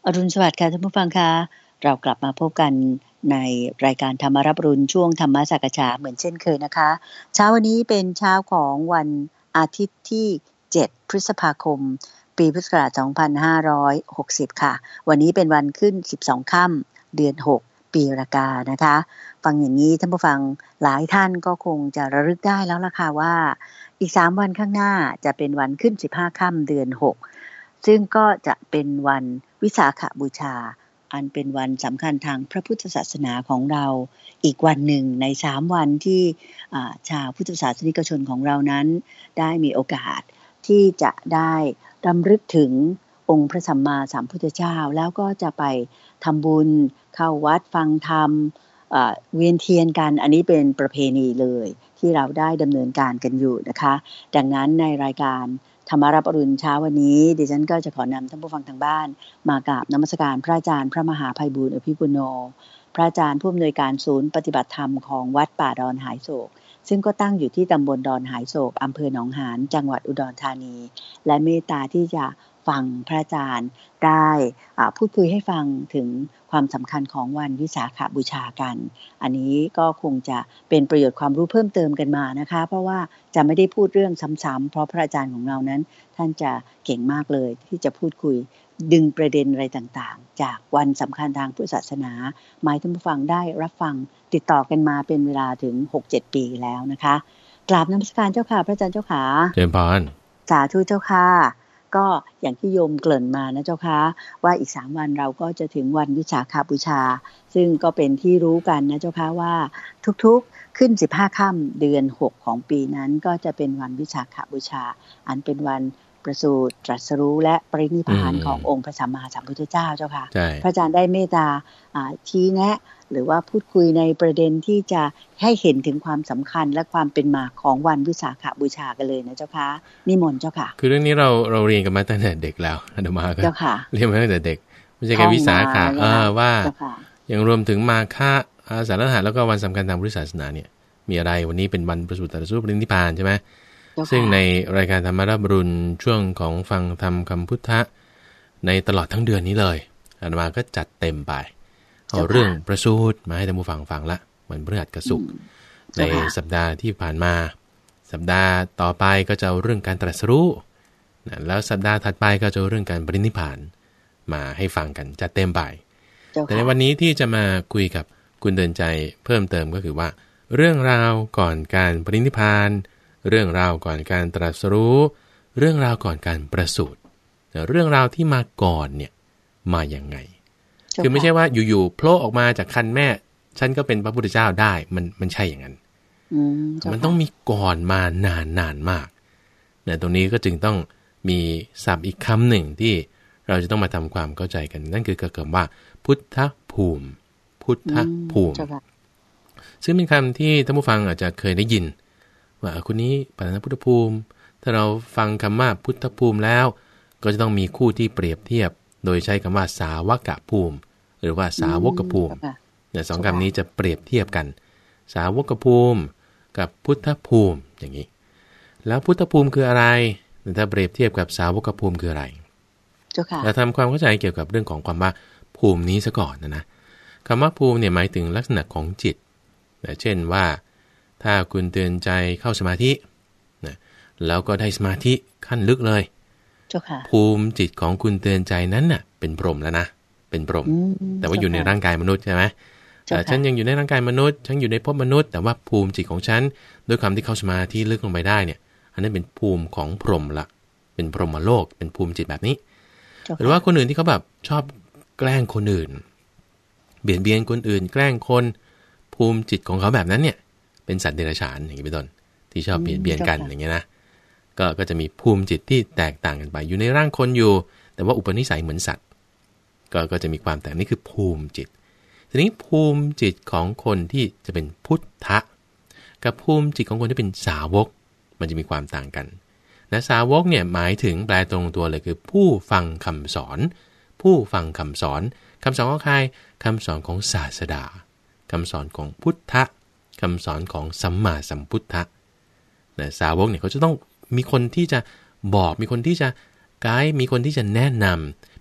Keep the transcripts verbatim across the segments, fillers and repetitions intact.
อรุณสวัสดิ์ค่ะท่านผู้ฟังคะเรากลับมาพบกันในรายการธรรมรับอรุณช่วงธรรมสักฉาเหมือนเช่นเคยนะคะเช้าวันนี้เป็นเช้าของวันอาทิตย์ที่เจ็ดพฤษภาคมปีพุทธศักราชสองพันห้าร้อยหกสิบค่ะวันนี้เป็นวันขึ้นสิบสองค่ำเดือนหกปีรากานะคะฟังอย่างนี้ท่านผู้ฟังหลายท่านก็คงจะระลึกได้แล้วล่ะค่ะว่าอีกสามวันข้างหน้าจะเป็นวันขึ้นสิบห้าค่ำเดือนหกซึ่งก็จะเป็นวันวิสาขบูชาอันเป็นวันสำคัญทางพระพุทธศาสนาของเราอีกวันหนึ่งในสามวันที่ชาวพุทธศาสนิกชนของเรานั้นได้มีโอกาสที่จะได้รำลึกถึงองค์พระสัมมาสัมพุทธเจ้าแล้วก็จะไปทำบุญเข้าวัดฟังธรรมเวียนเทียนกันอันนี้เป็นประเพณีเลยที่เราได้ดำเนินการกันอยู่นะคะดังนั้นในรายการธรรมรับอรุณเช้าวันนี้ดิฉันก็จะขอนำท่านผู้ฟังทางบ้านมากราบนมัสการพระอาจารย์พระมหาไพบูลย์อภิปุโนพระอาจารย์ผู้อำนวยการศูนย์ปฏิบัติธรรมของวัดป่าดอนหายโศกซึ่งก็ตั้งอยู่ที่ตำบลดอนหายโศกอำเภอหนองหานจังหวัดอุดรธานีและเมตตาที่จะฟังพระอาจารย์ได้พูดคุยให้ฟังถึงความสำคัญของวันวิสาขบูชากันอันนี้ก็คงจะเป็นประโยชน์ความรู้เพิ่มเติมกันมานะคะเพราะว่าจะไม่ได้พูดเรื่องซ้ำๆเพราะพระอาจารย์ของเรานั้นท่านจะเก่งมากเลยที่จะพูดคุยดึงประเด็นอะไรต่างๆจากวันสำคัญทางพุทธศาสนาหมายท่านผู้ฟังได้รับฟังติดต่อกันมาเป็นเวลาถึง หกเจ็ด ปีแล้วนะคะกราบนมัสการเจ้าค่ะพระอาจารย์เจ้าค่ะเจริญพรสาธุเจ้าค่ะก็อย่างที่โยมเกริ่นมานะเจ้าค่ะว่าอีกสามวันเราก็จะถึงวันวิสาขบูชาซึ่งก็เป็นที่รู้กันนะเจ้าค่ะว่าทุกๆขึ้นสิบห้าค่ำเดือนหกของปีนั้นก็จะเป็นวันวิสาขบูชาอันเป็นวันประสูติตรัสรู้และปรินิพพานขององค์พระสัมมาสัมพุทธเจ้าเจ้าค่ะพระอาจารย์ได้เมตตาชี้แนะหรือว่าพูดคุยในประเด็นที่จะให้เห็นถึงความสำคัญและความเป็นมาของวันวิสาขบูชากันเลยนะเจ้าค่ะนิมนต์เจ้าค่ะคือเรื่องนี้เราเราเรียนกันมาตั้งแต่เด็กแล้วอาตมาก็เรียนมาตั้งแต่เด็กไม่ใช่แค่วิสาขะเออว่าอย่างรวมถึงมาฆะอาสาฬหะแล้วก็วันสำคัญทางพุทธศาสนาเนี่ยมีอะไรวันนี้เป็นวันประสูติตรัสรู้ปรินิพพานใช่ไหมซึ่งในรายการธรรมรับอรุณช่วงของฟังธรรมคำพุทธะในตลอดทั้งเดือนนี้เลยอาตมาก็จัดเต็มไปเอาเรื่องประสูติมาให้ท่านผู้ฟังฟังละวันพฤหัสกับศุกร์ในสัปดาห์ที่ผ่านมาสัปดาห์ต่อไปก็จะเอาเรื่องการตรัสรู้แล้วสัปดาห์ถัดไปก็จะเอาเรื่องการปรินิพพานมาให้ฟังกันจัดเต็มไปแต่ในวันนี้ที่จะมาคุยกับคุณเดินใจเพิ่มเติมก็คือว่าเรื่องราวก่อนการปรินิพพานเรื่องราวก่อนการตรัสรู้เรื่องราวก่อนการประสูติเรื่องราวที่มาก่อนเนี่ยมาอย่างไงคือไม่ใช่ว่าอยู่ๆโผล่ออกมาจากครรภ์แม่ฉันก็เป็นพระพุทธเจ้าได้มันมันใช่อย่างนั้นมันต้องมีก่อนมานานนานมากเนี่ยตรงนี้ก็จึงต้องมีศัพท์อีกคำหนึ่งที่เราจะต้องมาทำความเข้าใจกันนั่นคือคำว่าพุทธภูมิพุทธภูมิซึ่งเป็นคำที่ท่านผู้ฟังอาจจะเคยได้ยินว่าคนนี้ปฐานพุทธภูมิถ้าเราฟังคำว่าพุทธภูมิแล้วก็จะต้องมีคู่ที่เปรียบเทียบโดยใช้คำว่าสาวกภูมิหรือว่าสาวกภูมิเนี่ยสองคำนี้จะเปรียบเทียบกันสาวกภูมิกับพุทธภูมิอย่างนี้แล้วพุทธภูมิคืออะไรถ้าเปรียบเทียบกับสาวกภูมิคืออะไรเราทำความเข้าใจเกี่ยวกับเรื่องของความว่าภูมินี้ซะก่อนนะนะคำว่าภูมิเนี่ยหมายถึงลักษณะของจิตเช่นว่าถ้าคุณเตือนใจเข้าสมาธินะแล้วก็ได้สมาธิขั้นลึกเลยภูมิจิตของคุณเตือนใจนั้นน่ะเป็นพรหมแล้วนะเป็นพรหมแต่ว่าอยู่ในร่างกายมนุษย์ใช่ไหมแต่ฉันยังอยู่ในร่างกายมนุษย์ฉันอยู่ในภพมนุษย์แต่ว่าภูมิจิตของฉันด้วยความที่เข้าสมาธิลึกลงไปได้เนี่ยอันนั้นเป็นภูมิของพรหมละเป็นพรหมโลกเป็นภูมิจิตแบบนี้หรือว่าคนอื่นที่เขาแบบชอบแกล้งคนอื่นเบียดเบียนคนอื่นแกล้งคนภูมิจิตของเขาแบบนั้นเนี่ยเป็นสัตว์เดรัจฉานอย่างนี้เป็นต้นที่ชอบเบียดเบียนกันอย่างเงี้ยนะก็ก็จะมีภูมิจิตที่แตกต่างกันไปอยู่ในร่างคนอยู่แต่ว่าอุปนิสัยเหมือนสัตว์ก็ก็จะมีความแตกนี่คือภูมิจิตทีนี้ภูมิจิตของคนที่จะเป็นพุทธะกับภูมิจิตของคนที่เป็นสาวกมันจะมีความต่างกันนะสาวกเนี่ยหมายถึงแปลตรงตัวเลยคือผู้ฟังคำสอนผู้ฟังคำสอนคำสอนของใครคำสอนของศาสดาคำสอนของพุทธะคำสอนของสัมมาสัมพุทธะนะสาวกเนี่ยเขาจะต้องมีคนที่จะบอกมีคนที่จะไกด์มีคนที่จะแนะนำ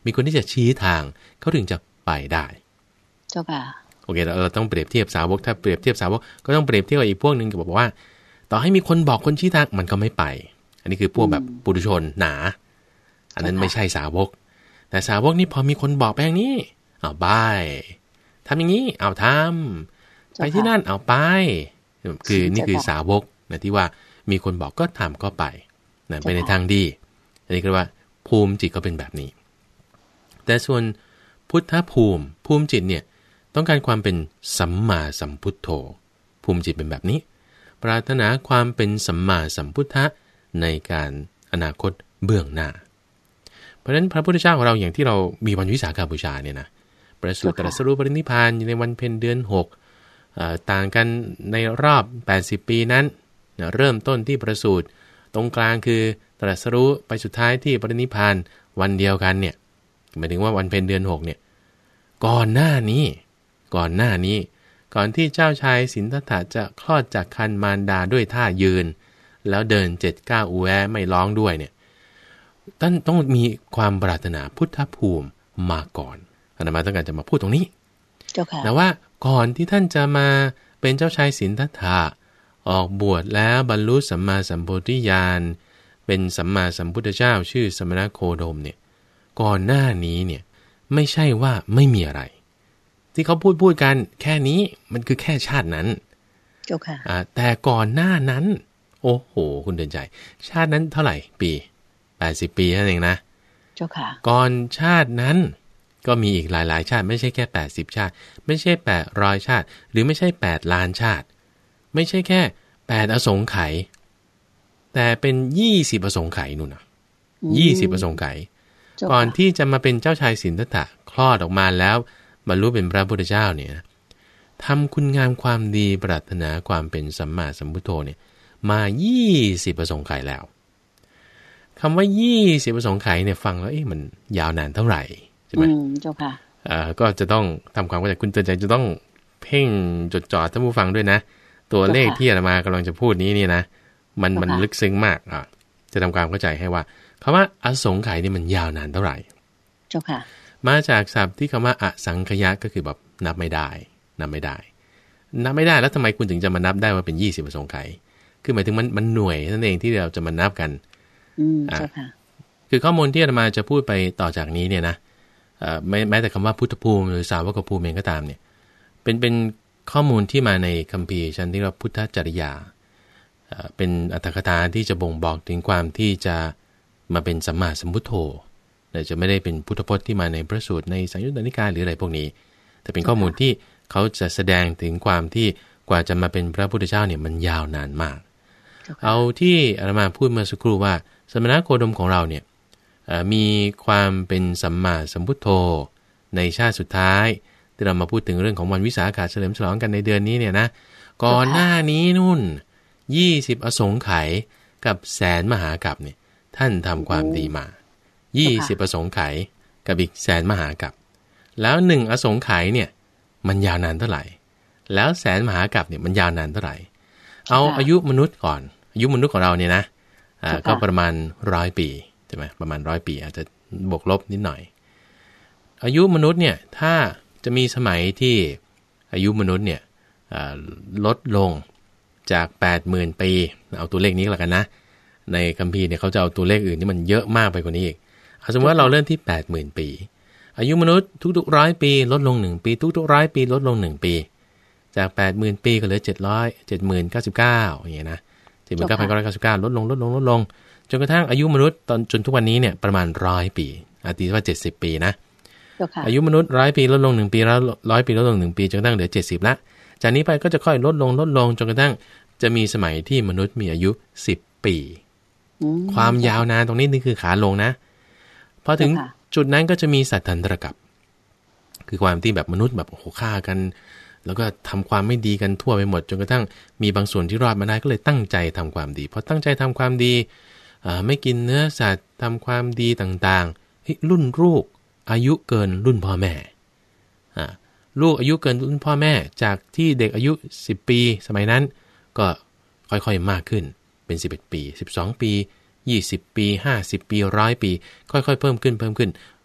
มีคนที่จะชี้ทางเขาถึงจะไปได้เจ้าค่ะโอเคเราต้องเปรียบเทียบสาวกถ้าเปรียบเทียบสาวกก็ต้องเปรียบเทียบกับอีกพวกนึงก็บอกว่าต่อให้มีคนบอกคนชี้ทางมันก็ไม่ไปอันนี้คือพวกแบบปุถุชนหนาอันนั้นไม่ใช่สาวกแต่สาวกนี่พอมีคนบอกไปอย่างนี้เอาไปทำอย่างนี้เอาทำไปที่นั่นเอาไปคือนี่คือสาวกนะที่ว่ามีคนบอกก็ทำก็ไปนะไปในทางดีอันนี้ก็ว่าภูมิจิตก็เป็นแบบนี้แต่ส่วนพุทธภูมิภูมิจิตเนี่ยต้องการความเป็นสัมมาสัมพุทโธภูมิจิตเป็นแบบนี้ปรารถนาความเป็นสัมมาสัมพุทธะในการอนาคตเบื้องหน้าเพราะฉะนั้นพระพุทธเจ้าของเราอย่างที่เรามีวันวิสาขบูชาเนี่ยนะประสูติตรัสรู้ปรินิพพานในวันเพ็ญเดือนหกต่างกันในรอบแปดสิบปีนั้นเริ่มต้นที่ประสูติตรงกลางคือตรัสรู้ไปสุดท้ายที่ปรินิพพานวันเดียวกันเนี่ยหมายถึงว่าวันเพ็ญเดือนหกเนี่ยก่อนหน้านี้ก่อนหน้านี้ก่อนที่เจ้าชายสิทธัตถะจะคลอดจากครรภ์มารดาด้วยท่ายืนแล้วเดินเจ็ดก้าวอูแวไม่ร้องด้วยเนี่ยท่านต้องมีความปรารถนาพุทธภูมิมาก่อนอาตมาต้องการจะมาพูดตรงนี้เจ้าค่ะแต่ว่าก่อนที่ท่านจะมาเป็นเจ้าชายสิทธัตถะออกบวชแล้วบรรลุสัมมาสัมโพธิญาณเป็นสัมมาสัมพุทธเจ้าชื่อสมณโคดมเนี่ยก่อนหน้านี้เนี่ยไม่ใช่ว่าไม่มีอะไรที่เขาพูดพูดกันแค่นี้มันคือแค่ชาตินั้นเจ้าค่ะอ่าแต่ก่อนหน้านั้นโอ้โหคุณเดินใจชาตินั้นเท่าไหร่ปีแปดสิบปีนั่นเองนะเจ้าค่ะก่อนชาตินั้นก็มีอีกหลายๆชาติไม่ใช่แค่แปดสิบชาติไม่ใช่แปดร้อยชาติหรือไม่ใช่แปดล้านชาติไม่ใช่แค่แปดอสงไขยแต่เป็นยี่สิบอสงไขยนู่นน่ะยี่สิบอสงไขยก่อนที่จะมาเป็นเจ้าชายสิทธัตถะคลอดออกมาแล้วบรรลุเป็นพระพุทธเจ้าเนี่ยทำคุณงามความดีปรารถนาความเป็นสัมมาสัมพุทโธเนี่ยมายี่สิบอสงไขยแล้วคำว่ายี่สิบอสงไขยเนี่ยฟังแล้วเอ๊ะมันยาวนานเท่าไหร่ใช่ไหมเจ้าค่ะอ่าก็จะต้องทำความเข้าใจคุณเตือนใจจะต้องเพ่งจดจ่อท่านผู้ฟังด้วยนะตัวเลขที่อาตมากำลังจะพูดนี้นี่นะมันมันลึกซึ้งมากอ่ะจะทำความเข้าใจให้ว่าคำว่าอสงไขยนี่มันยาวนานเท่าไหร่เจ้าค่ะมาจากศัพท์ที่คำว่าอสังขยะก็คือแบบนับไม่ได้นับไม่ได้นับไม่ได้แล้วทำไมคุณถึงจะมานับได้ว่าเป็นยี่สิบอสงไขยคือหมายถึงมันมันหน่วยนั่นเองที่เราจะมานับกันอืมเจ้าค่ะคือข้อมูลที่อาตมาจะพูดไปต่อจากนี้เนี่ยนะเอ่อแม้แม้แต่คำว่าพุทธภูมิหรือสาวกภูมิเองก็ตามเนี่ยเป็นเป็นข้อมูลที่มาในคัมภีร์ชั้นที่เรียกว่าพุทธจริยาเป็นอรรถกถาที่จะบ่งบอกถึงความที่จะมาเป็นสัมมาสัมพุทโธแต่จะไม่ได้เป็นพุทธพจน์ที่มาในพระสูตรในสังยุตตนิกายหรืออะไรพวกนี้แต่เป็นข้อมูลที่เขาจะแสดงถึงความที่กว่าจะมาเป็นพระพุทธเจ้าเนี่ยมันยาวนานมากเอาที่อาตมาพูดเมื่อสักครู่ว่าสมณโคดมของเราเนี่ยมีความเป็นสัมมาสัมพุทโธในชาติสุดท้ายที่เรามาพูดถึงเรื่องของวันวิสาขะเฉลิมฉลองกันในเดือนนี้เนี่ยนะก่อนหน้านี้นู่นยี่สิบอสงไขยกับแสนมหากัปเนี่ยท่านทำความดีมายี่สิบอสงไขยกับอีกแสนมหากัปแล้วหนึ่งอสงไขยเนี่ยมันยาวนานเท่าไหร่แล้วแสนมหากัปเนี่ยมันยาวนานเท่าไหร่เอาอายุมนุษย์ก่อนอายุมนุษย์ของเราเนี่ยนะอ่าก็ประมาณร้อยปีใช่ไหมประมาณร้อยปีอาจจะบวกลบนิดหน่อยอายุมนุษย์เนี่ยถ้าจะมีสมัยที่อายุมนุษย์เนี่ยลดลงจาก แปดหมื่น ปีเอาตัวเลขนี้ก็แล้วกันนะในคัมภีร์เนี่ยเขาจะเอาตัวเลขอื่นที่มันเยอะมากไปกว่านี้อีกสมมติว่าเราเริ่มที่ แปดหมื่น ปีอายุมนุษย์ทุกๆร้อยปีลดลงหนึ่งปีทุกๆร้อยปีลดลงหนึ่งปีจาก แปดหมื่น ปีก็เหลือเจ็ดร้อย เจ็ดหมื่นเก้าสิบเก้าอย่างเงี้ยนะ เจ็ดหมื่นเก้าพันเก้าร้อยเก้าสิบเก้า ลดลงลดลงลดลงจนกระทั่งอายุมนุษย์ตอนจนทุกวันนี้เนี่ยประมาณหนึ่งร้อยปีอาทิว่าเจ็ดสิบปีนะอายุมนุษย์หนึ่งร้อยปีลดลงหนึ่งปีแล้วหนึ่งร้อยปีลดลงหนึ่งปีจนกระทั่งเหลือเจ็ดสิบละจากนี้ไปก็จะค่อยลดลงลดลงจนกระทั่งจะมีสมัยที่มนุษย์มีอายุสิบปีความยาวนานตรงนี้นี่คือขาลงนะพอถึงจุดนั้นก็จะมีสัตทันตรกัปคือความที่แบบมนุษย์แบบโอ้โหฆ่ากันแล้วก็ทำความไม่ดีกันทั่วไปหมดจนกระทั่งมีบางส่วนที่รอดมาได้ก็เลยตั้งใจทำความดีพอตั้งใจทำความดีไม่กินเนื้อสัตว์ทำความดีต่างๆรุ่นลูกอายุเกินรุ่นพ่อแม่ลูกอายุเกินรุ่นพ่อแม่จากที่เด็กอายุสิบปีสมัยนั้นก็ค่อยๆมากขึ้นเป็นสิบเอ็ดปีสิบสองปียี่สิบปีห้าสิบปีหนึ่งร้อยปีค่อยๆเพิ่มขึ้นเพิ่มขึ้น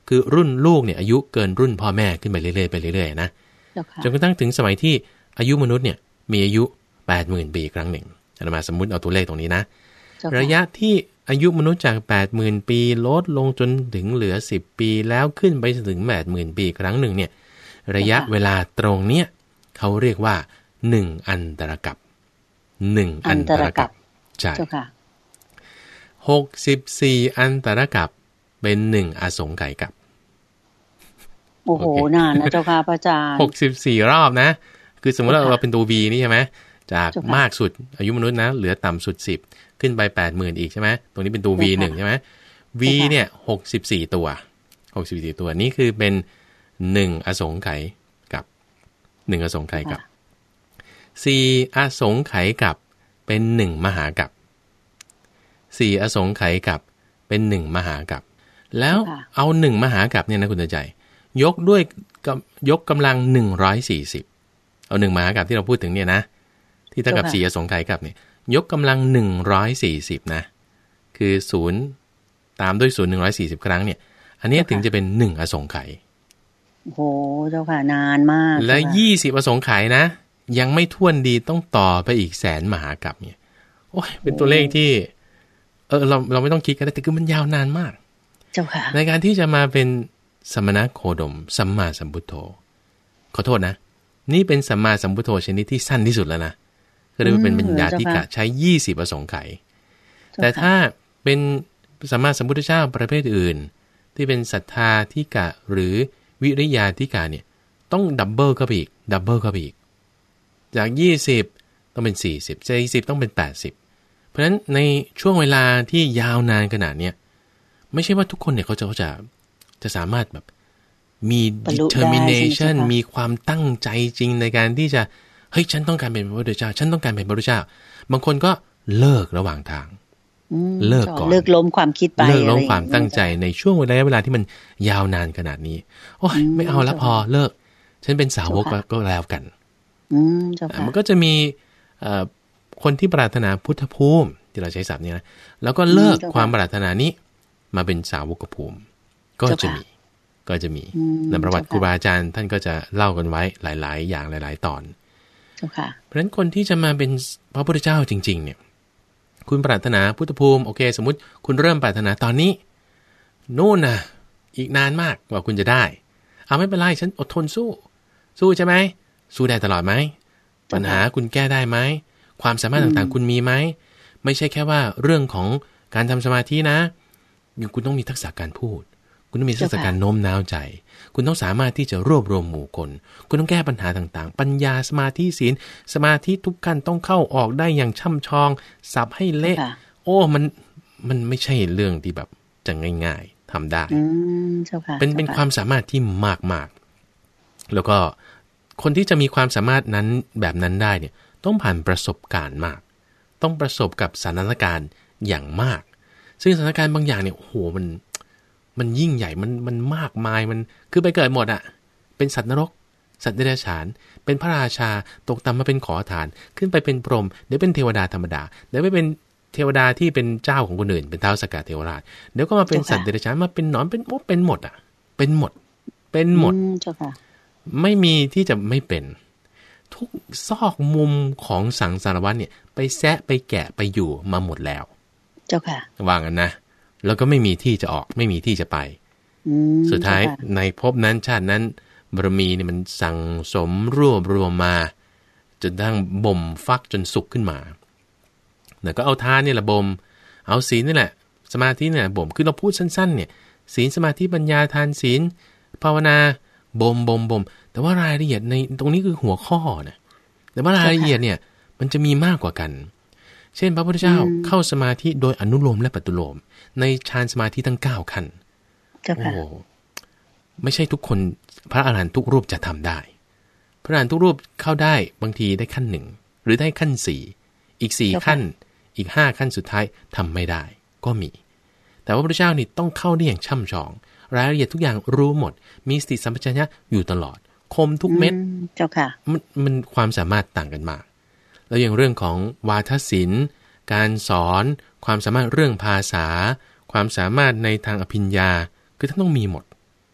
คือรุ่นลูกเนี่ยอายุเกินรุ่นพ่อแม่ขึ้นไปเรื่อยๆไปเรื่อยๆนะจนกระทั่งถึงสมัยที่อายุมนุษย์เนี่ยมีอายุ แปดหมื่น ปีครั้งหนึ่งอาตมาสมมุติเอาตัวเลขตรงนี้นะระยะที่อายุมนุษย์จาก แปดหมื่น ปีลดลงจนถึงเหลือสิบปีแล้วขึ้นไปถึง แปดหมื่น ปีครั้งหนึ่งเนี่ยระยะเวลาตรงเนี้ยเขาเรียกว่าหนึ่งอันตรกัปหนึ่งอันตรกัปใช่หกสิบสี่อันตรกัปเป็นหนึ่งอสงไขยกัปโอ้โหนานนะเจ้าค่ะพระอาจารย์หกสิบสี่รอบนะคือสมมติว่าเราเป็นตัว V นี่ใช่ไหมจากมากสุดอายุมนุษย์นะเหลือต่ำสุดสิบขึ้นไป แปดหมื่น อีกใช่ไหมตรงนี้เป็นตัว วี หนึ่ง ใช่ไหม V เนี่ยหกสิบสี่ตัวหกสิบสี่ตัวนี้คือเป็นหนึ่งอสงไขยกับหนึ่งอสงไขยกับสี่อสงไขยกับเป็นหนึ่งมหากัปสี่อสงไขยกับเป็นหนึ่งมหากัปแล้วเอาหนึ่งมหากัปเนี่ยนะคุณใจยกด้วยยกกำลังหนึ่งร้อยสี่สิบเอาหนึ่งมหากัปที่เราพูดถึงเนี่ยนะที่เท่ากับสี่อสงไขยกับเนี่ยยกกำลังหนึ่งร้อยสี่สิบนะคือศูนย์ตามด้วยศูนย์หนึ่งร้อยสี่สิบครั้งเนี่ยอันนี้ถึงจะเป็นหนึ่งอสงไขยโอ้โหเจ้าค่ะนานมากและยี่สิบอสงไขยนะยังไม่ท้วนดีต้องต่อไปอีกแสนมหากัปเนี่ยโอ้ยเป็นตัวเลขที่เออเราเราไม่ต้องคิดกันแต่คือมันยาวนานมากเจ้าค่ะในการที่จะมาเป็นสมณโคดมสัมมาสัมพุทโธขอโทษนะนี่เป็นสัมมาสัมพุทโธชนิดที่สั้นที่สุดแล้วนะก็เรียกว่าเป็นปัญญาธิกะใช้ยี่สิบอสงไขยแต่ถ้าเป็นสัมมาสัมพุทธเจ้าประเภทอื่นที่เป็นศรัทธาธิกะหรือวิริยาธิกะเนี่ยต้องดับเบิลเข้าไปอีกดับเบิลเข้าไปอีกจากยี่สิบต้องเป็นสี่สิบจากยี่สิบต้องเป็นแปดสิบเพราะฉะนั้นในช่วงเวลาที่ยาวนานขนาดเนี้ยไม่ใช่ว่าทุกคนเนี่ยเขาจะเขาจะจะสามารถแบบมี determination มีความตั้งใจจริงในการที่จะเฮ้ยฉันต้องการเป็นพระพุทธเจ้าฉันต้องการเป็นพระพุทธเจ้าบางคนก็เลิกระหว่างทางเลิกก่อนเลิกล้มความคิดไปเลิกล้มความตั้งใจในช่วงเวลาเวลาที่มันยาวนานขนาดนี้โอ้ยไม่เอาแล้วพอเลิกฉันเป็นสาวกก็แล้วกันมันก็จะมีคนที่ปรารถนาพุทธภูมิที่เราใช้ศัพท์นี้นะแล้วก็เลิกความปรารถนานี้มาเป็นสาวกภูมิก็จะมีก็จะมีในประวัติครูบาอาจารย์ท่านก็จะเล่ากันไว้หลายๆอย่างหลายๆตอนเพราะฉะนั้นคนที่จะมาเป็นพระพุทธเจ้าจริงๆเนี่ยคุณปรารถนาพุทธภูมิโอเคสมมุติคุณเริ่มปรารถนาตอนนี้นู่นนะอีกนานมากกว่าคุณจะได้เอาไม่เป็นไรฉันอดทนสู้สู้ใช่ไหมสู้ได้ตลอดไหมปัญหาคุณแก้ได้ไหมความสามารถต่างๆคุณมีไหมไม่ใช่แค่ว่าเรื่องของการทำสมาธินะคุณต้องมีทักษะการพูดคุณต้องมีทักษะการโน้มน้าวใจคุณต้องสามารถที่จะรวบรวมหมู่คนคุณต้องแก้ปัญหาต่างๆปัญญาสมาธิศีลสมาธิทุกขั้นต้องเข้าออกได้อย่างช่ำชองสับให้เละโอ้มันมันไม่ใช่เรื่องที่แบบจะง่ายๆทำได้เป็นเป็นความสามารถที่มากๆแล้วก็คนที่จะมีความสามารถนั้นแบบนั้นได้เนี่ยต้องผ่านประสบการณ์มากต้องประสบกับสถานการณ์อย่างมากซึ่งสถานการณ์บางอย่างเนี่ยโอ้โหมันมันยิ่งใหญ่มันมันมากมายมันคือไปเกิดหมดอ่ะเป็นสัตว์นรกสัตว์เดรัจฉานเป็นพระราชาตกต่ำมาเป็นขอทานขึ้นไปเป็นพรหมเดี๋ยวเป็นเทวดาธรรมดาเดี๋ยวไปเป็นเทวดาที่เป็นเจ้าของคนอื่นเป็นท้าวสักกะเทวราชเดี๋ยวก็มาเป็นสัตว์เดรัจฉานมาเป็นหนอนเป็นโอ้เป็นหมดอ่ะเป็นหมดเป็นหมดไม่มีที่จะไม่เป็นทุกซอกมุมของสังสารวัฏเนี่ยไปแซะไปแกะไปอยู่มาหมดแล้วเจ้าค่ะว่างั้นนะแล้วก็ไม่มีที่จะออกไม่มีที่จะไปสุดท้ายในภพนั้นชาตินั้นบารมีเนี่ยมันสั่งสมรวบรวมมาจนทั้งบ่มฟักจนสุกขึ้นมาแล้วก็เอาทานเนี่ยแหละบ่มเอาศีลนี่แหละสมาธิเนี่ยบ่มคือเราพูดสั้นๆเนี่ยศีลสมาธิปัญญาทานศีลภาวนาบ่มบ่มบ่มแต่ว่ารายละเอียดในตรงนี้คือหัวข้อนะแต่ว่ารายละเอียดเนี่ยมันจะมีมากกว่ากันเช่นพระพุทธเจ้าเข้าสมาธิโดยอนุโลมและปฏิโลมในฌานสมาธิทั้งเก้าขั้นโอ้ไม่ใช่ทุกคนพระอรหันต์ทุกรูปจะทำได้พระอรหันต์ทุกรูปเข้าได้บางทีได้ขั้นหนึ่งหรือได้ขั้นสี่อีกสี่ขั้นอีกห้าขั้นสุดท้ายทำไม่ได้ก็มีแต่ว่าพระพุทธเจ้านี่ต้องเข้าได้อย่างช่ำชองรายละเอียดทุกอย่างรู้หมดมีสติสัมปชัญญะอยู่ตลอดคมทุกเม็ดเจ้าค่ะมันมันความสามารถต่างกันมากแล้วอย่างเรื่องของวาทศิลป์การสอนความสามารถเรื่องภาษาความสามารถในทางอภิญญาคือท่านต้องมีหมด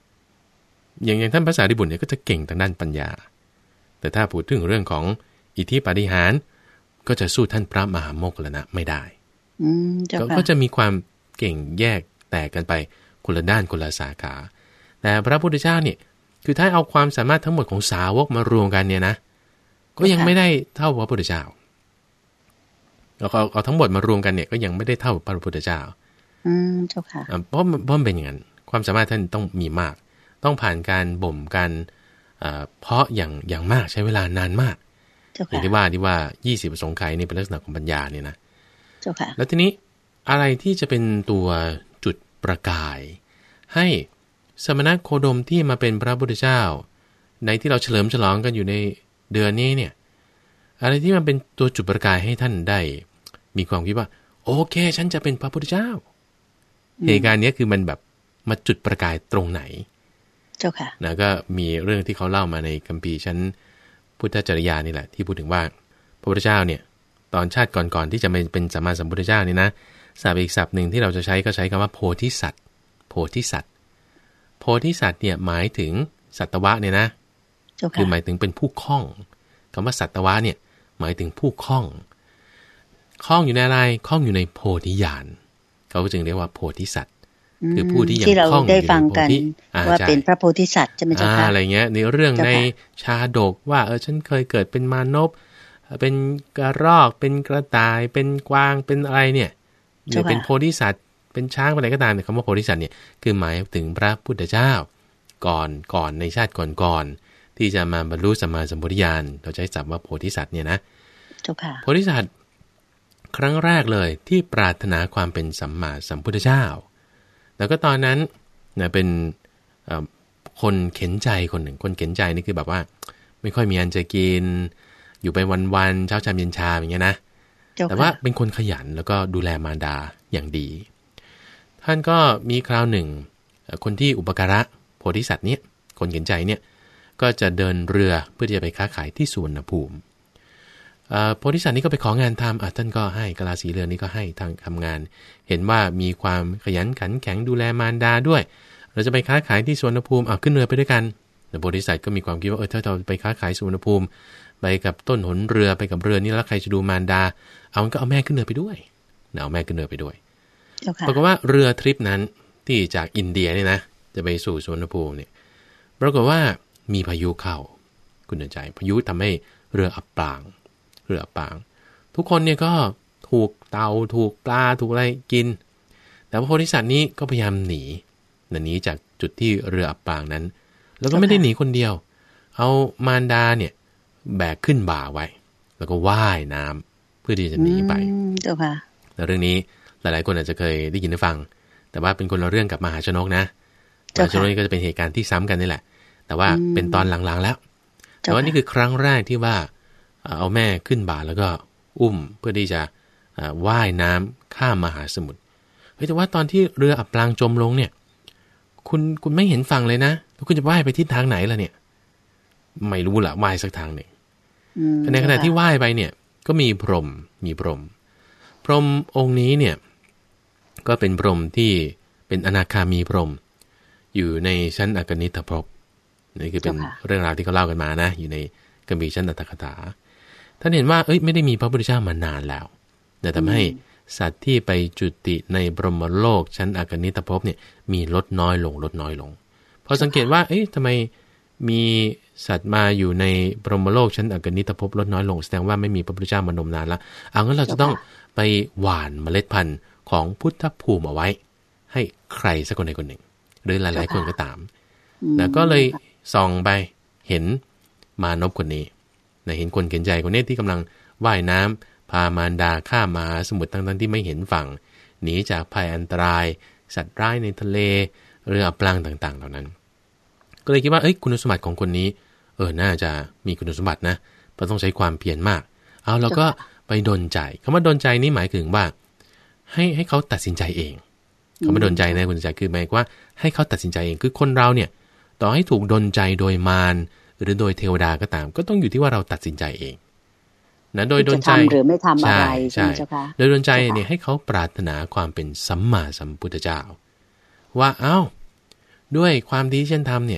อย่างอย่างท่านพระสารีบุตรเนี่ยก็จะเก่งทางด้านปัญญาแต่ถ้าพูดถึงเรื่องของอิทธิปาฏิหาริย์ก็จะสู้ท่านพระมหาโมคคัลลานะไม่ได้ก็จะมีความเก่งแยกแตกกันไปคนละด้านคนละสาขาแต่พระพุทธเจ้าเนี่ยคือถ้าเอาความสามารถทั้งหมดของสาวกมารวมกันเนี่ยนะก็ยังไม่ได้เท่าพระพุทธเจ้าเราเอาเอาทั้งหมดมารวมกันเนี่ยก็ยังไม่ได้เท่าพระพุทธเจ้าอืมเจ้าค่ะเพราะเพราะเป็นอย่างนั้นความสามารถท่านต้องมีมากต้องผ่านการบ่มการเพาะอย่างอย่างมากใช้เวลานานมากอย่างที่ว่าที่ว่ายี่สิบประสงค์ไขนี่เป็นลักษณะของปัญญาเนี่ยนะเจ้าค่ะแล้วทีนี้อะไรที่จะเป็นตัวจุดประกายให้สมณโคดมที่มาเป็นพระพุทธเจ้าในที่เราเฉลิมฉลองกันอยู่ในเดือนนี้เนี่ยอะไรที่มันเป็นตัวจุดประกายให้ท่านได้มีความคิดว่าโอเคฉันจะเป็นพระพุทธเจ้าเหตุการณ์นี้คือมันแบบมาจุดประกายตรงไหนเจ้าค่ะนะก็มีเรื่องที่เขาเล่ามาในคัมภีร์ชั้นพุทธจริยานี่แหละที่พูดถึงว่าพระพุทธเจ้าเนี่ยตอนชาติก่อนๆที่จะเป็นสัมมาสัมพุทธเจ้านี่นะศัพท์อีกศัพท์หนึ่งที่เราจะใช้ก็ใช้คำว่าโพธิสัตว์โพธิสัตว์โพธิสัตว์เนี่ยหมายถึงสัตวะเนี่ยนะคือหมายถึงเป็นผู้คล่องคำว่าสัตวะเนี่ยหมายถึงผู้คล่องคล่องอยู่ในอะไรคล่องอยู่ในโพธิญาณเขาก็จึงเรียกว่าโพธิสัตว์คือผู้ที่ยังคล่องอยู่ในโพธิว่าเป็นพระโพธิสัตว์ใช่ไหมเจ้าค่ะอะไรเงี้ยในเรื่องในชาดกว่าเออฉันเคยเกิดเป็นมานพเป็นกระรอกเป็นกระต่ายเป็นกวางเป็นอะไรเนี่ยเนี่ยเป็นโพธิสัตว์เป็นช้างเป็นอะไรก็ตามแต่คำว่าโพธิสัตว์เนี่ยคือหมายถึงพระพุทธเจ้าก่อนก่อนในชาติก่อนๆที่จะมาบรรลุสัมมาสัมพุทธญาณเราใช้ศัพท์ว่าโพธิสัตว์เนี่ยนะโพธิสัตว์ครั้งแรกเลยที่ปรารถนาความเป็นสัมมาสัมพุทธเจ้าแล้วก็ตอนนั้นนะเป็นคนเข็นใจคนหนึ่งคนเข็นใจนี่คือแบบว่าไม่ค่อยมีอันจะกินอยู่ไปวันๆเช้าชามเย็นชามอย่างเงี้ยนะแต่ว่าเป็นคนขยันแล้วก็ดูแลมารดาอย่างดีท่านก็มีคราวหนึ่งคนที่อุปการะโพธิสัตว์เนี่ยคนเข็นใจเนี่ยก็จะเดินเรือเพื่อที่จะไปค้าขายที่สุวรรณภูมิโพธิสัตว์นี่ก็ไปของานทำอ่ะท่านก็ให้กะลาสีเรือนนี่ก็ให้ทางทำงานเห็นว่ามีความขยันขันแข็งดูแลมารดาด้วยเราจะไปค้าขายที่สุวรรณภูมิอ่ะขึ้นเรือไปด้วยกันแต่โพธิสัตว์ก็มีความคิดว่าเออถ้าเราไปค้าขายสุวรรณภูมิไปกับต้นหนเรือไปกับเรือนี่แล้วใครจะดูมารดาเอาก็เอาแม่ขึ้นเรือไปด้วยเอาแม่ขึ้นเรือไปด้วยปรากฏว่าเรือทริปนั้นที่จากอินเดียเนี่ยนะจะไปสู่สุวรรณภูมิเนี่ยปรากฏว่ามีพายุเข้าคุณเดินใจพายุทำให้เรืออับปางเรืออับปางทุกคนเนี่ยก็ถูกเต่าถูกปลาถูกอะไรกินแต่ว่าโพธิสัตว์นี้ก็พยายามหนีหนีจากจุดที่เรืออับปางนั้นแล้วก็ไม่ได้หนีคนเดียวเอามารดาเนี่ยแบกขึ้นบ่าไว้แล้วก็ว่ายน้ำเพื่อที่จะหนีไปเจ้าค่ะแล้วเรื่องนี้หลายๆคนอาจจะเคยได้ยินได้ฟังแต่ว่าเป็นคนละเรื่องกับมหาชนกนะมหาชนกนี่ก็จะเป็นเหตุการณ์ที่ซ้ำกันนี่แหละแต่ว่าเป็นตอนหลังๆแล้วแต่ว่านี่คือครั้งแรกที่ว่าเอาแม่ขึ้นบ่าแล้วก็อุ้มเพื่อที่จะว่ายน้ำข้ามมหาสมุทรเฮ้ยแต่ว่าตอนที่เรืออับปางจมลงเนี่ยคุณคุณไม่เห็นฝั่งเลยนะแล้วคุณจะว่ายไปทิศทางไหนล่ะเนี่ยไม่รู้ละว่ายสักทางหนึ่งในขณะที่ว่ายไปเนี่ยก็มีพรหมมีพรหมพรหมองค์นี้เนี่ยก็เป็นพรหมที่เป็นอนาคามีพรหมอยู่ในชั้นอกนิฏฐภพนี่คือเป็นเรื่องราวที่เขาเล่ากันมานะอยู่ในคัมภีร์ชั้นอัตถกถาท่านเห็นว่าเอ้ยไม่ได้มีพระพุทธเจ้ามานานแล้วแต่ทำให้สัตว์ที่ไปจุติในบรมโลกชั้นอกนิฏฐภพเนี่ยมีลดน้อยลงลดน้อยลงพอสังเกตว่าเอ๊ะทำไมมีสัตว์มาอยู่ในบรมโลกชั้นอกนิฏฐภพลดน้อยลงแสดงว่าไม่มีพระพุทธเจ้ามานมนานแล้วเอางั้นเราจะต้องไปหว่านเมล็ดพันธุ์ของพุทธภูมิเอาไว้ให้ใครสักคนใดคนหนึ่งหรือหลายๆคนก็ตามแล้วก็เลยส่องไปเห็นมานพคนนี้เห็นคนเข็นใจคนนี้ที่กำลังว่ายน้ำพามารดาข้ามมหาสมุทรทั้งๆที่ไม่เห็นฝั่งหนีจากภัยอันตรายสัตว์ร้ายในทะเลเรืออับปางต่างๆเหล่านั้นก็เลยคิดว่าเอ้ยคุณสมบัติของคนนี้เออน่าจะมีคุณสมบัตินะเพราะต้องใช้ความเพียรมากเอาเราก็ไปดลใจคำว่าดลใจนี้หมายถึงว่าให้ให้เขาตัดสินใจเองคำว่าดลใจในคุณใจคือหมายว่าให้เขาตัดสินใจเองคือคนเราเนี่ยต่อให้ถูกดลใจโดยมารหรือโดยเทวดาก็ตามก็ต้องอยู่ที่ว่าเราตัดสินใจเองนะโดยดลใจหรือไม่ทำอะไรใช่โดยดลใจเนี่ยให้เขาปรารถนาความเป็นสัมมาสัมพุทธเจ้าว่าเอ้าด้วยความดีที่ฉันทำเนี่ย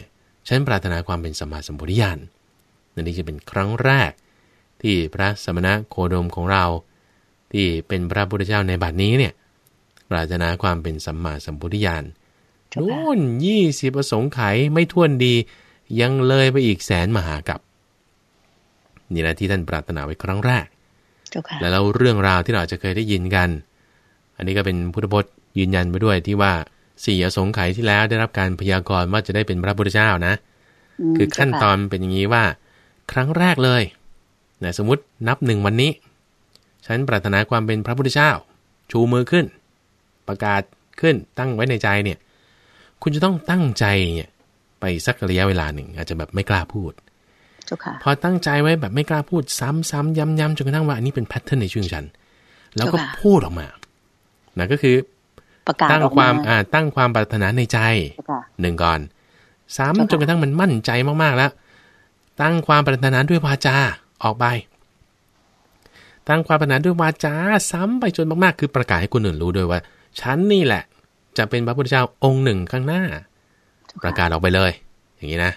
ฉันปรารถนาความเป็นสัมมาสัมโพธิญาณนั่นนี่จะเป็นครั้งแรกที่พระสมณโคดมของเราที่เป็นพระพุทธเจ้าในบัดนี้เนี่ยปรารถนาความเป็นสัมมาสัมโพธิญาณนู่นยี่สิบอสงไขยไม่ท้วนดียังเลยไปอีกแสนมหากัปนี่นะที่ท่านปรารถนาไว้ครั้งแรกแล้วเราเรื่องราวที่เราจะเคยได้ยินกันอันนี้ก็เป็นพุทธพจน์ยืนยันไปด้วยที่ว่าสี่อสงไขยที่แล้วได้รับการพยากรณ์ว่าจะได้เป็นพระพุทธเจ้านะคือขั้นตอนเป็นอย่างนี้ว่าครั้งแรกเลยนะสมมุตินับหนึ่งวันนี้ฉันปรารถนาความเป็นพระพุทธเจ้าชูมือขึ้นประกาศขึ้นตั้งไว้ในใจเนี่ยคุณจะต้องตั้งใจเนี่ยไปสักระยะเวลาหนึ่งอาจจะแบบไม่กล้าพูดพอตั้งใจไว้แบบไม่กล้าพูดซ้ำๆย้ำๆจนกระทั่งว่าอันนี้เป็นแพทเทิร์นในชีวิตของฉันแล้วก็พูดออกมานะก็คือตั้งความอ่าตั้งความปรารถนาในใจหนึ่งก่อนซ้ำจนกระทั่งมันมั่นใจมากๆแล้วตั้งความปรารถนาด้วยวาจาออกไปตั้งความปรารถนาด้วยวาจาซ้ำไปจนมากๆคือประกาศให้คนอื่นรู้ด้วยว่าฉันนี่แหละจะเป็นพระพุทธเจ้าองค์หนึ่งข้างหน้าประกาศออกไปเลยอย่างนี้นะ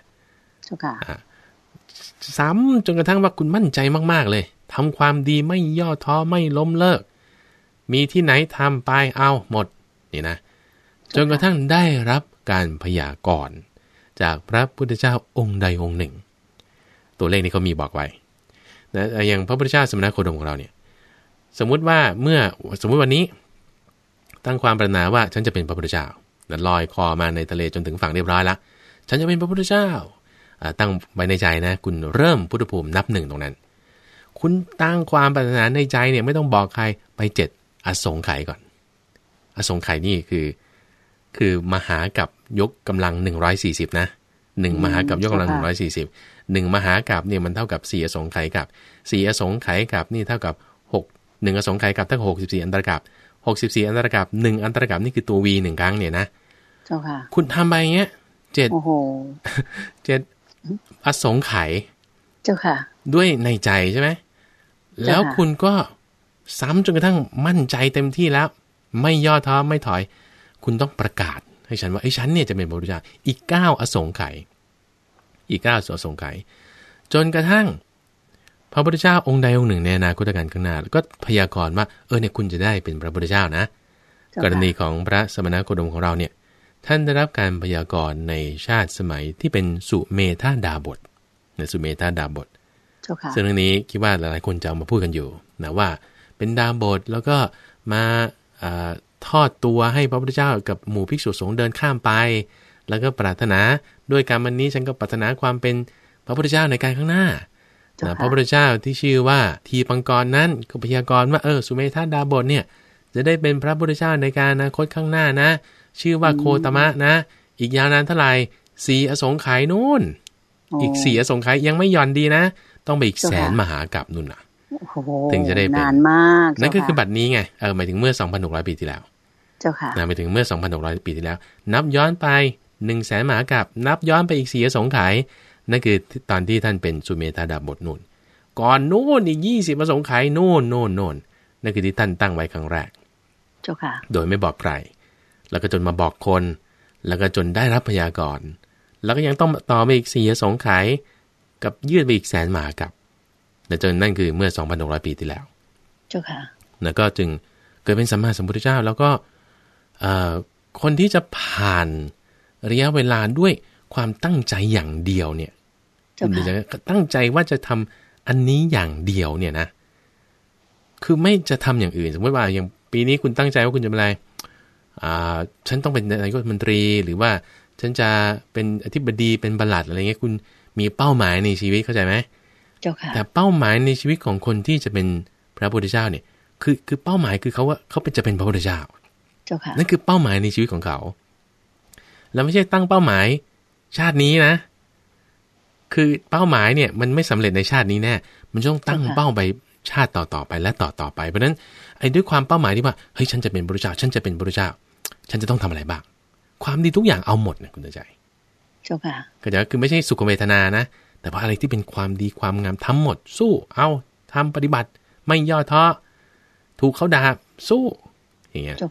ซ้ำจนกระทั่งว่าคุณมั่นใจมากๆเลยทำความดีไม่ย่อท้อไม่ล้มเลิกมีที่ไหนทำไปเอาหมดนี่นะจนกระทั่งได้รับการพยากรณ์จากพระพุทธเจ้าองค์ใดองค์หนึ่งตัวเลขนี้เขามีบอกไว้นะอย่างพระพุทธเจ้าสมณโคดมของเราเนี่ยสมมุติว่าเมื่อสมมุติวันนี้ตั้งความปรารถนาว่าฉันจะเป็นพระพุทธเจ้าลอยคอมาในทะเลจนถึงฝั่งเรียบร้อยแล้วฉันจะเป็นพระพุทธเจ้าตั้งไว้ในใจนะคุณเริ่มพุทธภูมินับหนึ่งตรงนั้นคุณตั้งความปรารถนาในใจเนี่ยไม่ต้องบอกใครไปเจ็ดอสงไขยก่อนอสงไขยนี่คือคือมหากับยกกำลังหนึ่งร้อยสี่สิบนะหนึ่งมหากับยกกำลังหนึ่งร้อยสี่สิบหนึ่งมหากับเนี่ยมันเท่ากับสี่อสงไขยกับสี่อสงไขยกับนี่เท่ากับหก หนึ่งอสงไขยกับเท่ากับหกสิบสี่อันตรกับหกสิบสี่อันตรกับหนึ่งอันตรกับนี่คือตัว v หนึ่งครั้งเนี่ยนะเจ้าค่ะคุณทำไปอย่างเงี้ยเจ็ดโอ้โหเจ็ดอสงไขยเจ้าค่ะด้วยในใจใช่ไหมแล้วคุณก็ซ้ำจนกระทั่งมั่นใจเต็มที่แล้วไม่ย่อท้อไม่ถอยคุณต้องประกาศให้ฉันว่าไอ้ฉันเนี่ยจะเป็นพระพุทธเจ้าอีกเก้าอสงไขยอีกเก้าอสงไขยจนกระทั่งพระพุทธเจ้าองค์ใดองค์หนึ่งในอนาคตการข้างหน้าแล้วก็พยากรณ์ว่าเออเนี่ยคุณจะได้เป็นพระพุทธเจ้านะกรณีของพระสมณโคดมของเราเนี่ยท่านได้รับการพยากรณ์ในชาติสมัยที่เป็นสุเมธาดาบทในสุเมธาดาบทซึ่งเรื่องนี้คิดว่าหลายๆคนจะมาพูดกันอยู่นะว่าเป็นดาบทแล้วก็มาทอดตัวให้พระพุทธเจ้ากับหมู่ภิกษุสงฆ์เดินข้ามไปแล้วก็ปรารถนาด้วยการวันนี้ฉันก็ปรารถนาความเป็นพระพุทธเจ้าในการข้างหน้าพระพุทธเจ้าที่ชื่อว่าทีปังกรนั้นก็พยากรณ์ว่าเออสุเมธาดาบทเนี่ยจะได้เป็นพระพุทธเจ้าในการอนาคตข้างหน้านะชื่อว่าโคตมะนะอีกยาวนานเท่าไหร่สี่อสงไขยนู่นอีกสี่อสงไขยยังไม่หย่อนดีนะต้องไปอีกแสนมหากัปนู่นน่ะถึงจะได้เป็นนานมากนั่นก็คือบัดนี้ไงเออหมายถึงเมื่อ สองพันหกร้อย ปีที่แล้วเจ้าค่ะหมายถึงเมื่อ สองพันหกร้อย ปีที่แล้วนับย้อนไป หนึ่งแสนมหากัปนับย้อนไปอีกสี่อสงไขยนั่นคือตอนที่ท่านเป็นสุเมธาดาบทนู่นก่อนนู่นอีกยี่สิบอสงไขยนู่นโน่นโน่นนั่นคือที่ท่านตั้งไว้ครั้งแรกเจ้าค่ะโดยไม่บอกใครแล้วก็จนมาบอกคนแล้วก็จนได้รับพยากรณ์แล้วก็ยังต้องต่อไปอีกสี่อสงไขยกับยืดไปอีกแสนมหากัปแต่จนนั่นคือเมื่อ สองพันหกร้อย ปีที่แล้วเจ้าค่ะแล้วก็จึงเกิดเป็นสัมมาสัมพุทธเจ้าแล้วก็คนที่จะผ่านระยะเวลาด้วยความตั้งใจอย่างเดียวเนี่ยจะตั้งใจว่าจะทำอันนี้อย่างเดียวเนี่ยนะคือไม่จะทำอย่างอื่นสมมติว่าอย่างปีนี้คุณตั้งใจว่าคุณจะเป็นอะไรอ่าฉันต้องเป็นนายกรัฐมนตรีหรือว่าฉันจะเป็นอธิบดีเป็นบัลลัดอะไรเงี้ยคุณมีเป้าหมายในชีวิตเข้าใจไหมเจ้าค่ะแต่เป้าหมายในชีวิตของคนที่จะเป็นพระพุทธเจ้าเนี่ยคือคือเป้าหมายคือเขาว่าเขาเป็นจะเป็นพระพุทธเจ้าเจ้าค่ะนั่นคือเป้าหมายในชีวิตของเขาแล้วไม่ใช่ตั้งเป้าหมายชาตินี้นะคือเป้าหมายเนี่ยมันไม่สำเร็จในชาตินี้แน่มันต้องตั้งเป้าไปชาติต่อๆไปและต่อๆไปเพราะนั้นไอ้ด้วยความเป้าหมายที่ว่าเฮ้ยฉันจะเป็นพระพุทธเจ้าฉันจะเป็นพระพุทธเจ้าฉันจะต้องทำอะไรบ้างความดีทุกอย่างเอาหมดนะคุณใจเจ้าค่ะก็จะคือไม่ใช่สุขเวทนานะแต่ว่าอะไรที่เป็นความดีความงามทั้งหมดสู้เอาทำปฏิบัติไม่ย่อท้อถูกเขาด่าสู้อย่างเงี้ยเจ้าค่ะ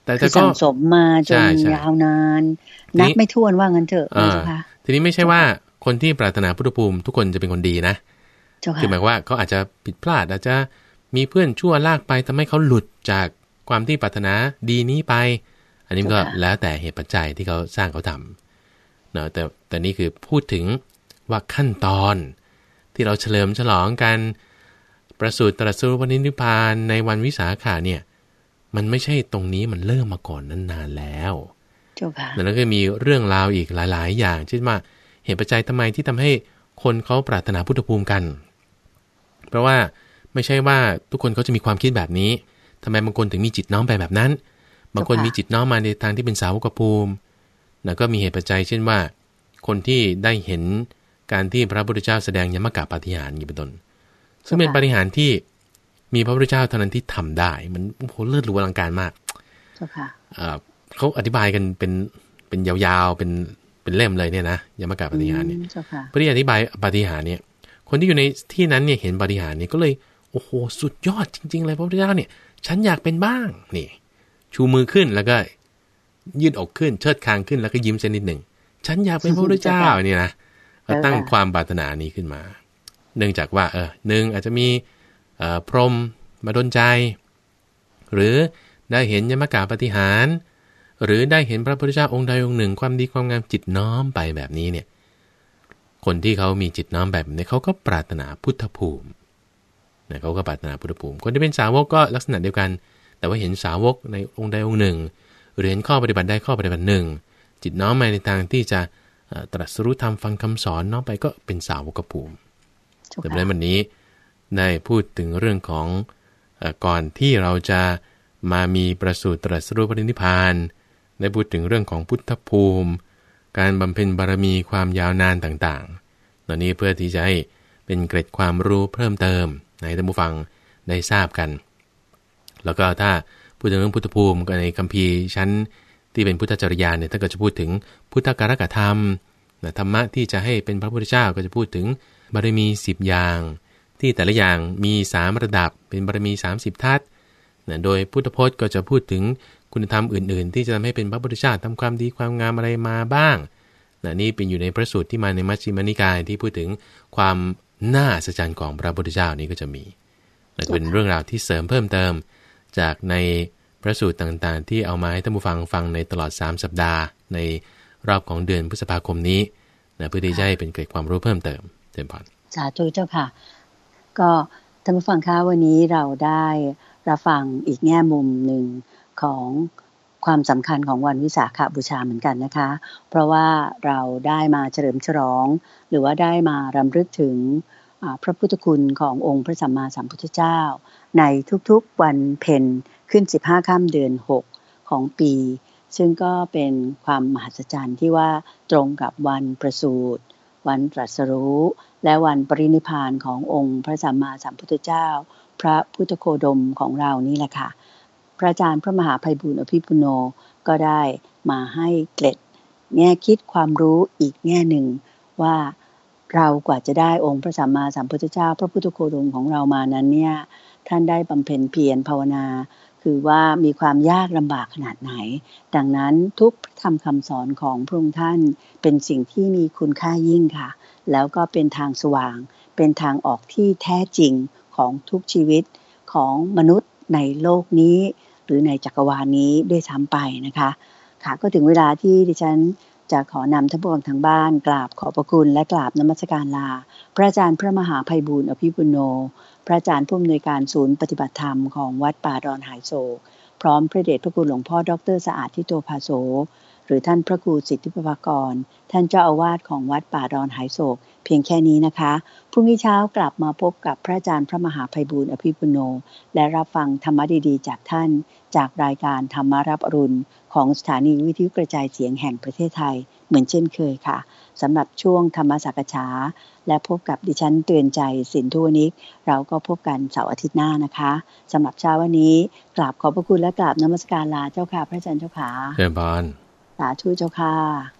แต่ก็สั่งสมมาจนยาวนานนับไม่ถ้วนว่างั้นเถอะนะคะทีนี้ไม่ใช่ว่าคนที่ปรารถนาพุทธภูมิทุกคนจะเป็นคนดีนะคือหมายว่าเขาอาจจะผิดพลาดอาจจะมีเพื่อนชั่วลากไปทำให้เขาหลุดจากความที่ปรารถนาดีนี้ไปอันนี้ก็แล้วแต่เหตุปัจจัยที่เขาสร้างเขาทำเนาะแต่แต่นี่คือพูดถึงว่าขั้นตอนที่เราเฉลิมฉลองกันประสูติตรัสรู้พระนิพพานในวันวิสาขะเนี่ยมันไม่ใช่ตรงนี้มันเริ่มมาก่อนนั้นนานแล้วแล้วก็มีเรื่องราวอีกหลายๆอย่างเช่นว่าเหตุปัจจัยทำไมที่ทำให้คนเขาปรารถนาพุทธภูมิกันเพราะว่าไม่ใช่ว่าทุกคนเขาจะมีความคิดแบบนี้ทำไมบางคนถึงมีจิตน้อมไปแบบนั้นบางคนมีจิตน้อมมาในทางที่เป็นสาวกภูมิแล้วก็มีเหตุปัจจัยเช่นว่าคนที่ได้เห็นการที่พระพุทธเจ้าแสดงยมกะปาฏิหาริย์อย่างเป็นต้นซึ่งเป็นปาฏิหาริย์ที่มีพระพุทธเจ้าเท่านั้นที่ทำได้มันโอ้โหเลิศหรูอลังการมากเขาอธิบายกันเป็นเป็นยาวๆเป็นเป็นเล่มเลยเนี่ยนะยมกะปาฏิหาริย์เนี่ยเพื่อที่อธิบายปาฏิหาริย์เนี่ยคนที่อยู่ในที่นั้นเนี่ยเห็นปาฏิหาริย์เนี่ยก็เลยโอ้โหสุดยอดจริงๆเลยพระพุทธเจ้าเนี่ยฉันอยากเป็นบ้างนี่ชูมือขึ้นแล้วก็ยืดอกขึ้นเชิดคางขึ้นแล้วก็ยิ้มเส้นนิดหนึ่งฉันอยากเป็นพระพุทธเจ้านี่นะก็ตั้งความปรารถนานี้ขึ้นมาเนื่องจากว่าเออหนึ่งอาจจะมีเอ่อพรหมมาดลใจหรือได้เห็นยมกะปาฏิหาริย์หรือได้เห็นพระพุทธเจ้าองค์ใดองค์หนึ่งความดีความงามจิตน้อมไปแบบนี้เนี่ยคนที่เขามีจิตน้อมแบบนี้เขาก็ปรารถนาพุทธภูมินะเขาก็ปรารถนาพุทธภูมิคนที่เป็นสาวกก็ลักษณะเดียวกันแต่ว่าเห็นสาวกในองค์ใดองค์หนึ่งหรือเห็นข้อปฏิบัติใดข้อปฏิบัติหนึ่งจิตน้อมมาในทางที่จะตรัสรู้ธรรมฟังคำสอนน้อมไปก็เป็นสาวกภูมิแต่ในวันนี้ได้พูดถึงเรื่องของก่อนที่เราจะมามีประสูติตรัสรู้พระนิพพานได้พูดถึงเรื่องของพุทธภูมิการบำเพ็ญบารมีความยาวนานต่างๆตอนนี้เพื่อที่จะให้เป็นเกร็ดความรู้เพิ่มเติมให้ท่านผู้ฟังได้ทราบกันแล้วก็ถ้าพูดถึงเรื่องพุทธภูมิก็ในคัมภีร์ชั้นที่เป็นพุทธจริยาเนี่ยท่านก็จะพูดถึงพุทธการกธรรมธรรมะที่จะให้เป็นพระพุทธเจ้าก็จะพูดถึงบารมีสิบอย่างที่แต่ละอย่างมีสามระดับเป็นบารมีสามสิบทัศน์โดยพุทธพจน์ก็จะพูดถึงคุณธรรมอื่นๆที่จะทำให้เป็นพระพุทธเจ้าทำความดีความงามอะไรมาบ้างนี่เป็นอยู่ในพระสูตรที่มาในมัชฌิมานิกายที่พูดถึงความน่าอัศจรรย์ของพระพุทธเจ้านี้ก็จะมีและเป็นเรื่องราวที่เสริมเพิ่มเติมจากในพระสูตรต่างๆที่เอามาให้ท่านผู้ฟังฟังในตลอดสามสัปดาห์ในรอบของเดือนพฤษภาคมนี้นะเพื่อที่จะให้เป็นเกร็ดความรู้เพิ่มเติมเต็มพรสาธุเจ้าค่ะก็ท่านผู้ฟังคะวันนี้เราได้รับฟังอีกแง่มุมหนึ่งของความสำคัญของวันวิสาขบูชาเหมือนกันนะคะเพราะว่าเราได้มาเฉลิมฉลองหรือว่าได้มารำลึกถึงพระพุทธคุณขององค์พระสัมมาสัมพุทธเจ้าในทุกๆวันเพ็ญขึ้นสิบห้าค่ำเดือนหกของปีซึ่งก็เป็นความมหัศจรรย์ที่ว่าตรงกับวันประสูติวันตรัสรู้และวันปรินิพพานขององค์พระสัมมาสัมพุทธเจ้าพระพุทธโคดมของเรานี่แหละค่ะพระอาจารย์พระมหาไพบูลย์อภิปุโนก็ได้มาให้เกร็ดแง่คิดความรู้อีกแง่หนึ่งว่าเรากว่าจะได้องค์พระสัมมาสัมพุทธเจ้าพระพุทธโคดมของเรามานั้นเนี่ยท่านได้บำเพ็ญเพียรภาวนาคือว่ามีความยากลำบากขนาดไหนดังนั้นทุกธรรมคำสอนของพระองค์ท่านเป็นสิ่งที่มีคุณค่ายิ่งค่ะแล้วก็เป็นทางสว่างเป็นทางออกที่แท้จริงของทุกชีวิตของมนุษย์ในโลกนี้หรือในจักรวาลนี้ด้วยซ้ำไปนะคะค่ะก็ถึงเวลาที่ดิฉันจะขอนำท่านผู้ฟังทางบ้านกราบขอบพระคุณและกราบนมัสการลาพระอาจารย์พระมหาไพบูลย์อภิปุโนพระอาจารย์ผู้อำนวยการศูนย์ปฏิบัติธรรมของวัดป่าดอนหายโศกพร้อมพระเดชพระคุณหลวงพ่อดร.สะอาดทิโตภาโสหรือท่านพระครูสิทธิปภากรท่านเจ้าอาวาสของวัดป่าดอนหายโศกเพียงแค่นี้นะคะพรุ่งนี้เช้ากลับมาพบกับพระอาจารย์พระมหาไพบูลย์อภิปุโนและรับฟังธรรมะดีๆจากท่านจากรายการธรรมรับอรุณของสถานีวิทยุกระจายเสียงแห่งประเทศไทยเหมือนเช่นเคยค่ะสำหรับช่วงธรรมสักษาและพบกับดิฉันเตือนใจสินทุวนิกเราก็พบกันเสาร์อาทิตย์หน้านะคะสำหรับเช้าวันนี้กราบขอบพระคุณและกราบนมัสการลาเจ้าค่ะพระอาจารย์เจ้าค่ะเชิญพรสาธุเจ้าค่ะ